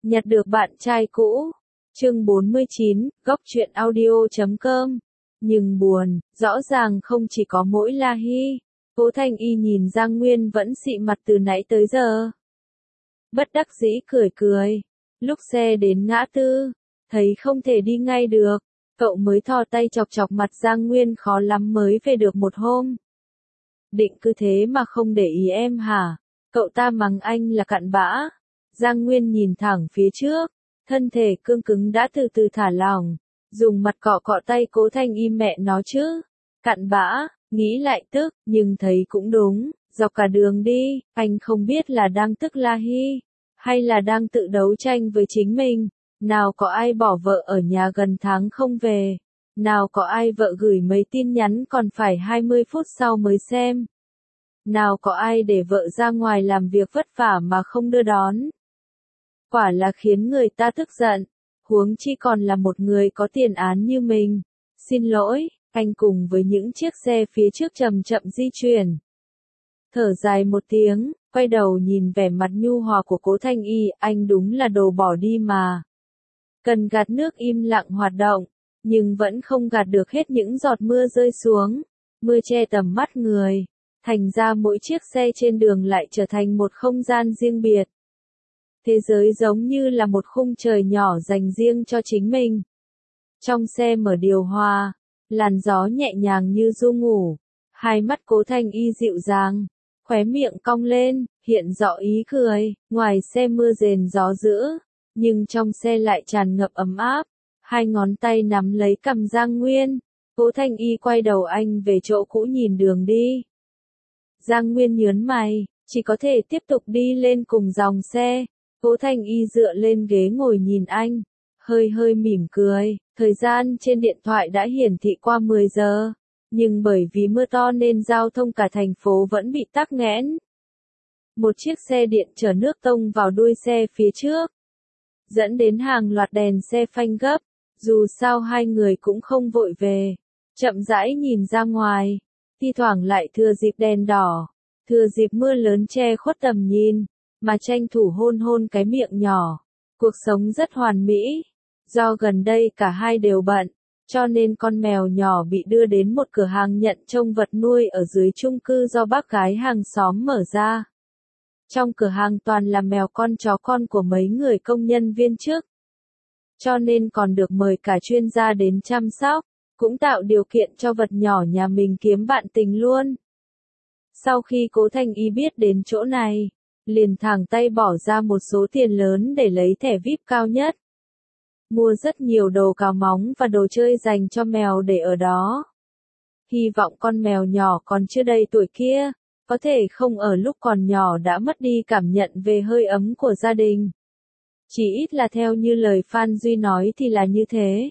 Nhặt được bạn trai cũ. Chương 49, góc truyện audio.com. Nhưng buồn, rõ ràng không chỉ có mỗi La Hy. Cố Thanh Y nhìn Giang Nguyên vẫn xị mặt từ nãy tới giờ. Bất đắc dĩ cười cười. Lúc xe đến ngã tư, thấy không thể đi ngay được, cậu mới thò tay chọc chọc mặt Giang Nguyên, khó lắm mới về được một hôm. Định cứ thế mà không để ý em hả? Cậu ta mắng anh là cặn bã. Giang Nguyên nhìn thẳng phía trước, thân thể cương cứng đã từ từ thả lỏng, dùng mặt cọ cọ tay Cố Thanh Y, mẹ nó chứ. Cặn bã, nghĩ lại tức, nhưng thấy cũng đúng, dọc cả đường đi, anh không biết là đang tức La Hy, hay là đang tự đấu tranh với chính mình. Nào có ai bỏ vợ ở nhà gần tháng không về, nào có ai vợ gửi mấy tin nhắn còn phải 20 phút sau mới xem. Nào có ai để vợ ra ngoài làm việc vất vả mà không đưa đón. Quả là khiến người ta tức giận, huống chi còn là một người có tiền án như mình. Xin lỗi, anh cùng với những chiếc xe phía trước chậm chậm di chuyển. Thở dài một tiếng, quay đầu nhìn vẻ mặt nhu hòa của Cố Thanh Y, anh đúng là đồ bỏ đi mà. Cần gạt nước im lặng hoạt động, nhưng vẫn không gạt được hết những giọt mưa rơi xuống. Mưa che tầm mắt người, thành ra mỗi chiếc xe trên đường lại trở thành một không gian riêng biệt. Thế giới giống như là một khung trời nhỏ dành riêng cho chính mình. Trong xe mở điều hòa, làn gió nhẹ nhàng như du ngủ, hai mắt Cố Thanh Y dịu dàng, khóe miệng cong lên, hiện rõ ý cười. Ngoài xe mưa rền gió dữ, nhưng trong xe lại tràn ngập ấm áp. Hai ngón tay nắm lấy cằm Giang Nguyên, Cố Thanh Y quay đầu anh về chỗ cũ nhìn đường đi. Giang Nguyên nhớn mày, chỉ có thể tiếp tục đi lên cùng dòng xe. Cố Thanh Y dựa lên ghế ngồi nhìn anh, hơi mỉm cười. Thời gian trên điện thoại đã hiển thị qua 10 giờ, nhưng bởi vì mưa to nên giao thông cả thành phố vẫn bị tắc nghẽn. Một chiếc xe điện chở nước tông vào đuôi xe phía trước, dẫn đến hàng loạt đèn xe phanh gấp. Dù sao hai người cũng không vội về, chậm rãi nhìn ra ngoài, thi thoảng lại thừa dịp đèn đỏ, thừa dịp mưa lớn che khuất tầm nhìn, mà tranh thủ hôn hôn cái miệng nhỏ. Cuộc sống rất hoàn mỹ. Do gần đây cả hai đều bận, cho nên con mèo nhỏ bị đưa đến một cửa hàng nhận trông vật nuôi ở dưới chung cư do bác gái hàng xóm mở ra. Trong cửa hàng toàn là mèo con chó con của mấy người công nhân viên chức, cho nên còn được mời cả chuyên gia đến chăm sóc, cũng tạo điều kiện cho vật nhỏ nhà mình kiếm bạn tình luôn. Sau khi Cố Thanh Y biết đến chỗ này, liền thẳng tay bỏ ra một số tiền lớn để lấy thẻ VIP cao nhất. Mua rất nhiều đồ cào móng và đồ chơi dành cho mèo để ở đó. Hy vọng con mèo nhỏ còn chưa đầy tuổi kia, có thể không ở lúc còn nhỏ đã mất đi cảm nhận về hơi ấm của gia đình. Chỉ ít là theo như lời Phan Duy nói thì là như thế.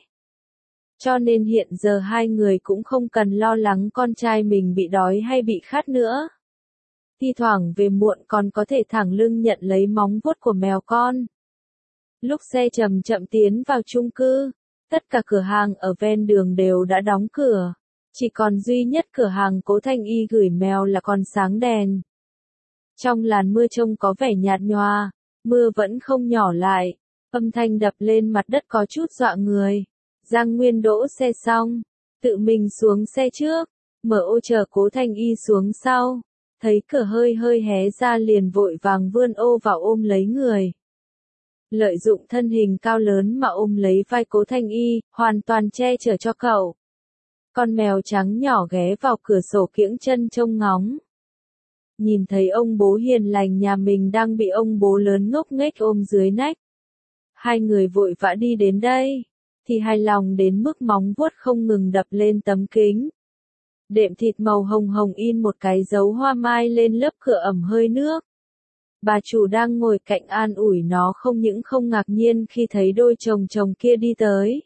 Cho nên hiện giờ hai người cũng không cần lo lắng con trai mình bị đói hay bị khát nữa. Thi thoảng về muộn còn có thể thẳng lưng nhận lấy móng vuốt của mèo con. Lúc xe chậm chậm tiến vào chung cư, tất cả cửa hàng ở ven đường đều đã đóng cửa. Chỉ còn duy nhất cửa hàng Cố Thanh Y gửi mèo là còn sáng đèn. Trong làn mưa trông có vẻ nhạt nhòa, mưa vẫn không nhỏ lại, âm thanh đập lên mặt đất có chút dọa người. Giang Nguyên đỗ xe xong, tự mình xuống xe trước, mở ô chờ Cố Thanh Y xuống sau, thấy cửa hơi hé ra liền vội vàng vươn ô vào ôm lấy người. Lợi dụng thân hình cao lớn mà ôm lấy vai Cố Thanh Y, hoàn toàn che chở cho cậu. Con mèo trắng nhỏ ghé vào cửa sổ kiễng chân trông ngóng. Nhìn thấy ông bố hiền lành nhà mình đang bị ông bố lớn ngốc nghếch ôm dưới nách. Hai người vội vã đi đến đây, thì hài lòng đến mức móng vuốt không ngừng đập lên tấm kính. Đệm thịt màu hồng hồng in một cái dấu hoa mai lên lớp cửa ẩm hơi nước. Bà chủ đang ngồi cạnh an ủi nó không những không ngạc nhiên khi thấy đôi chồng kia đi tới,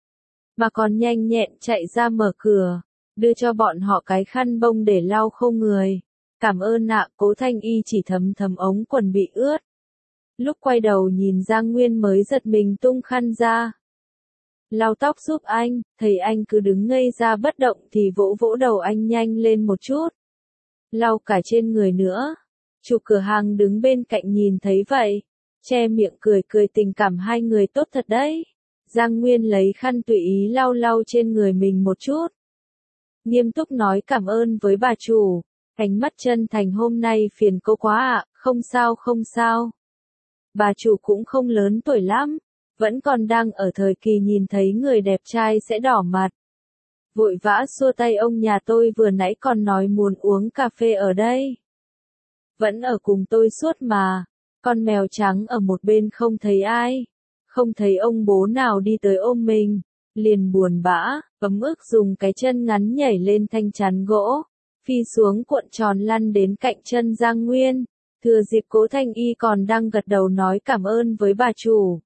mà còn nhanh nhẹn chạy ra mở cửa, đưa cho bọn họ cái khăn bông để lau khô người. Cảm ơn ạ. Cố Thanh Y chỉ thấm ống quần bị ướt. Lúc quay đầu nhìn Giang Nguyên mới giật mình tung khăn ra. Lau tóc giúp anh, thấy anh cứ đứng ngây ra bất động thì vỗ vỗ đầu anh nhanh lên một chút. Lau cả trên người nữa. Chủ cửa hàng đứng bên cạnh nhìn thấy vậy, che miệng cười cười tình cảm hai người tốt thật đấy. Giang Nguyên lấy khăn tùy ý lau lau trên người mình một chút. Nghiêm túc nói cảm ơn với bà chủ. Ánh mắt chân thành hôm nay phiền cô quá ạ, không sao không sao. Bà chủ cũng không lớn tuổi lắm, vẫn còn đang ở thời kỳ nhìn thấy người đẹp trai sẽ đỏ mặt. Vội vã xua tay ông nhà tôi vừa nãy còn nói muốn uống cà phê ở đây. Vẫn ở cùng tôi suốt mà, con mèo trắng ở một bên không thấy ai. Không thấy ông bố nào đi tới ôm mình, liền buồn bã, ấm ức dùng cái chân ngắn nhảy lên thanh chắn gỗ, phi xuống cuộn tròn lăn đến cạnh chân Giang Nguyên, thừa dịp Cố Thanh Y còn đang gật đầu nói cảm ơn với bà chủ.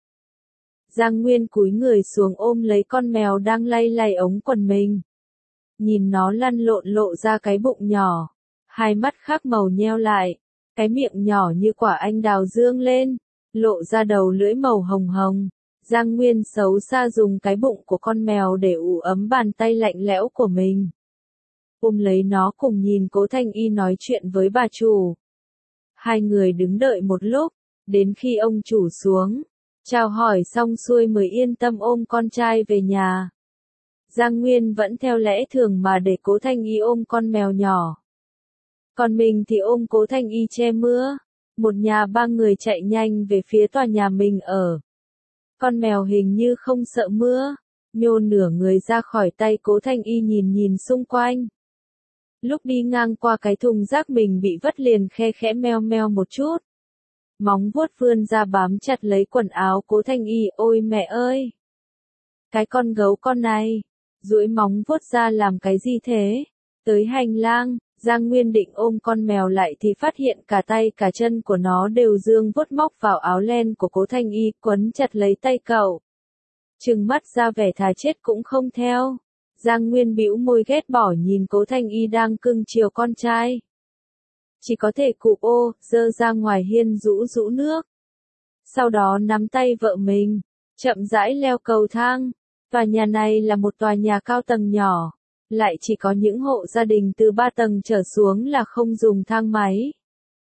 Giang Nguyên cúi người xuống ôm lấy con mèo đang lay lay ống quần mình. Nhìn nó lăn lộn lộ ra cái bụng nhỏ, hai mắt khác màu nheo lại, cái miệng nhỏ như quả anh đào dương lên, lộ ra đầu lưỡi màu hồng hồng. Giang Nguyên xấu xa dùng cái bụng của con mèo để ủ ấm bàn tay lạnh lẽo của mình. Ôm lấy nó cùng nhìn Cố Thanh Y nói chuyện với bà chủ. Hai người đứng đợi một lúc, đến khi ông chủ xuống, chào hỏi xong xuôi mới yên tâm ôm con trai về nhà. Giang Nguyên vẫn theo lẽ thường mà để Cố Thanh Y ôm con mèo nhỏ. Còn mình thì ôm Cố Thanh Y che mưa. Một nhà ba người chạy nhanh về phía tòa nhà mình ở. Con mèo hình như không sợ mưa, nhô nửa người ra khỏi tay Cố Thanh Y nhìn nhìn xung quanh. Lúc đi ngang qua cái thùng rác mình bị vất liền khe khẽ meo meo một chút. Móng vuốt vươn ra bám chặt lấy quần áo Cố Thanh Y, ôi mẹ ơi! Cái con gấu con này, duỗi móng vuốt ra làm cái gì thế? Tới hành lang, Giang Nguyên định ôm con mèo lại thì phát hiện cả tay cả chân của nó đều dương vuốt móc vào áo len của Cố Thanh Y, quấn chặt lấy tay cậu. Trừng mắt ra vẻ thà chết cũng không theo. Giang Nguyên bĩu môi ghét bỏ nhìn Cố Thanh Y đang cưng chiều con trai. Chỉ có thể cụp ô, dơ ra ngoài hiên rũ rũ nước. Sau đó nắm tay vợ mình, chậm rãi leo cầu thang. Tòa nhà này là một tòa nhà cao tầng nhỏ, lại chỉ có những hộ gia đình từ 3 tầng trở xuống là không dùng thang máy.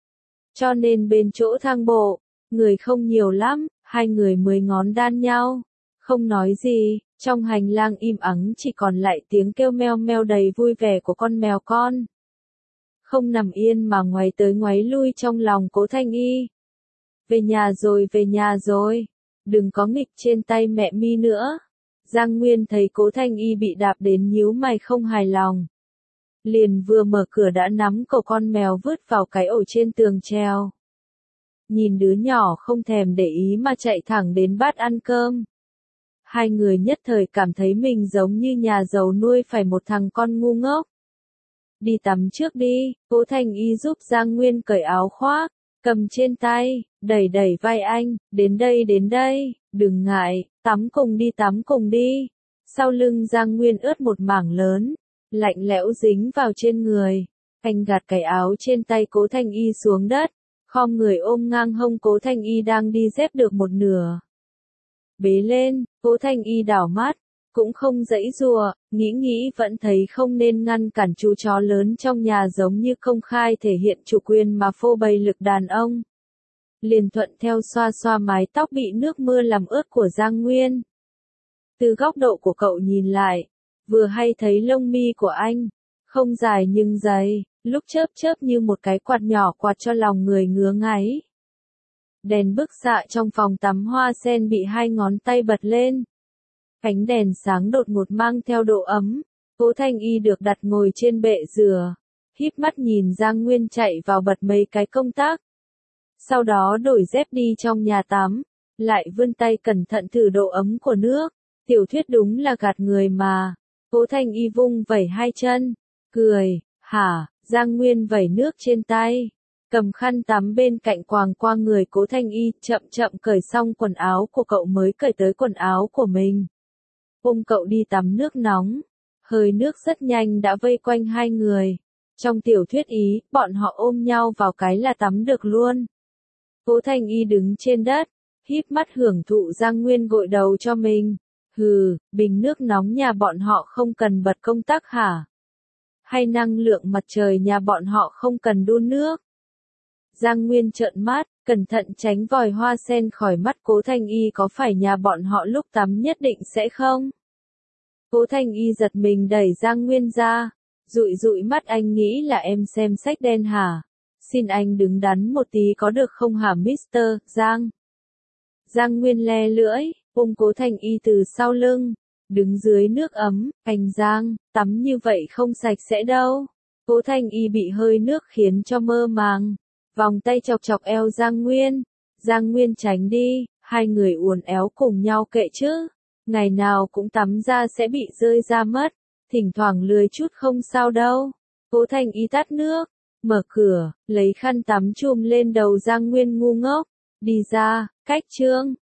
Cho nên bên chỗ thang bộ, người không nhiều lắm, hai người 10 ngón đan nhau, không nói gì, trong hành lang im ắng chỉ còn lại tiếng kêu meo meo đầy vui vẻ của con mèo con. Không nằm yên mà ngoáy tới ngoáy lui trong lòng Cố Thanh Y. Về nhà rồi, đừng có nghịch trên tay mẹ mi nữa. Giang Nguyên thấy Cố Thanh Y bị đạp đến nhíu mày không hài lòng. Liền vừa mở cửa đã nắm cổ con mèo vứt vào cái ổ trên tường treo. Nhìn đứa nhỏ không thèm để ý mà chạy thẳng đến bát ăn cơm. Hai người nhất thời cảm thấy mình giống như nhà giàu nuôi phải một thằng con ngu ngốc. Đi tắm trước đi, Cố Thanh Y giúp Giang Nguyên cởi áo khoác, cầm trên tay, đẩy đẩy vai anh, đến đây, đừng ngại, tắm cùng đi. Sau lưng Giang Nguyên ướt một mảng lớn, lạnh lẽo dính vào trên người. Anh gạt cái áo trên tay Cố Thanh Y xuống đất, khom người ôm ngang hông Cố Thanh Y đang đi dép được một nửa. Bế lên, Cố Thanh Y đảo mắt, cũng không giãy giụa, nghĩ vẫn thấy không nên ngăn cản chú chó lớn trong nhà giống như công khai thể hiện chủ quyền mà phô bày lực đàn ông. Liền thuận theo xoa xoa mái tóc bị nước mưa làm ướt của Giang Nguyên. Từ góc độ của cậu nhìn lại, vừa hay thấy lông mi của anh, không dài nhưng dày, lúc chớp chớp như một cái quạt nhỏ quạt cho lòng người ngứa ngáy. Đèn bức xạ trong phòng tắm hoa sen bị hai ngón tay bật lên. Ánh đèn sáng đột ngột mang theo độ ấm. Cố Thanh Y được đặt ngồi trên bệ dừa, híp mắt nhìn Giang Nguyên chạy vào bật mấy cái công tắc. Sau đó đổi dép đi trong nhà tắm, lại vươn tay cẩn thận thử độ ấm của nước. Tiểu thuyết đúng là gạt người mà. Cố Thanh Y vung vẩy hai chân, cười, hả? Giang Nguyên vẩy nước trên tay, cầm khăn tắm bên cạnh quàng qua người Cố Thanh Y, chậm chậm cởi xong quần áo của cậu mới cởi tới quần áo của mình. Ôm cậu đi tắm nước nóng, hơi nước rất nhanh đã vây quanh hai người. Trong tiểu thuyết Ý, bọn họ ôm nhau vào cái là tắm được luôn. Cố Thanh Y đứng trên đất, híp mắt hưởng thụ Giang Nguyên gội đầu cho mình. Hừ, bình nước nóng nhà bọn họ không cần bật công tắc hả? Hay năng lượng mặt trời nhà bọn họ không cần đun nước? Giang Nguyên trợn mắt, cẩn thận tránh vòi hoa sen khỏi mắt Cố Thanh Y, có phải nhà bọn họ lúc tắm nhất định sẽ không? Cố Thanh Y giật mình đẩy Giang Nguyên ra, dụi dụi mắt, anh nghĩ là em xem sách đen hả? Xin anh đứng đắn một tí có được không hả Mr. Giang? Giang Nguyên le lưỡi, ôm Cố Thanh Y từ sau lưng, đứng dưới nước ấm, anh Giang, tắm như vậy không sạch sẽ đâu. Cố Thanh Y bị hơi nước khiến cho mơ màng, vòng tay chọc chọc eo Giang Nguyên. Giang Nguyên tránh đi, hai người uốn éo cùng nhau kệ chứ. Ngày nào cũng tắm ra sẽ bị rơi ra mất, thỉnh thoảng lười chút không sao đâu. Cố Thanh Y tắt nước, mở cửa, lấy khăn tắm chùm lên đầu Giang Nguyên ngu ngốc, đi ra, cách chương.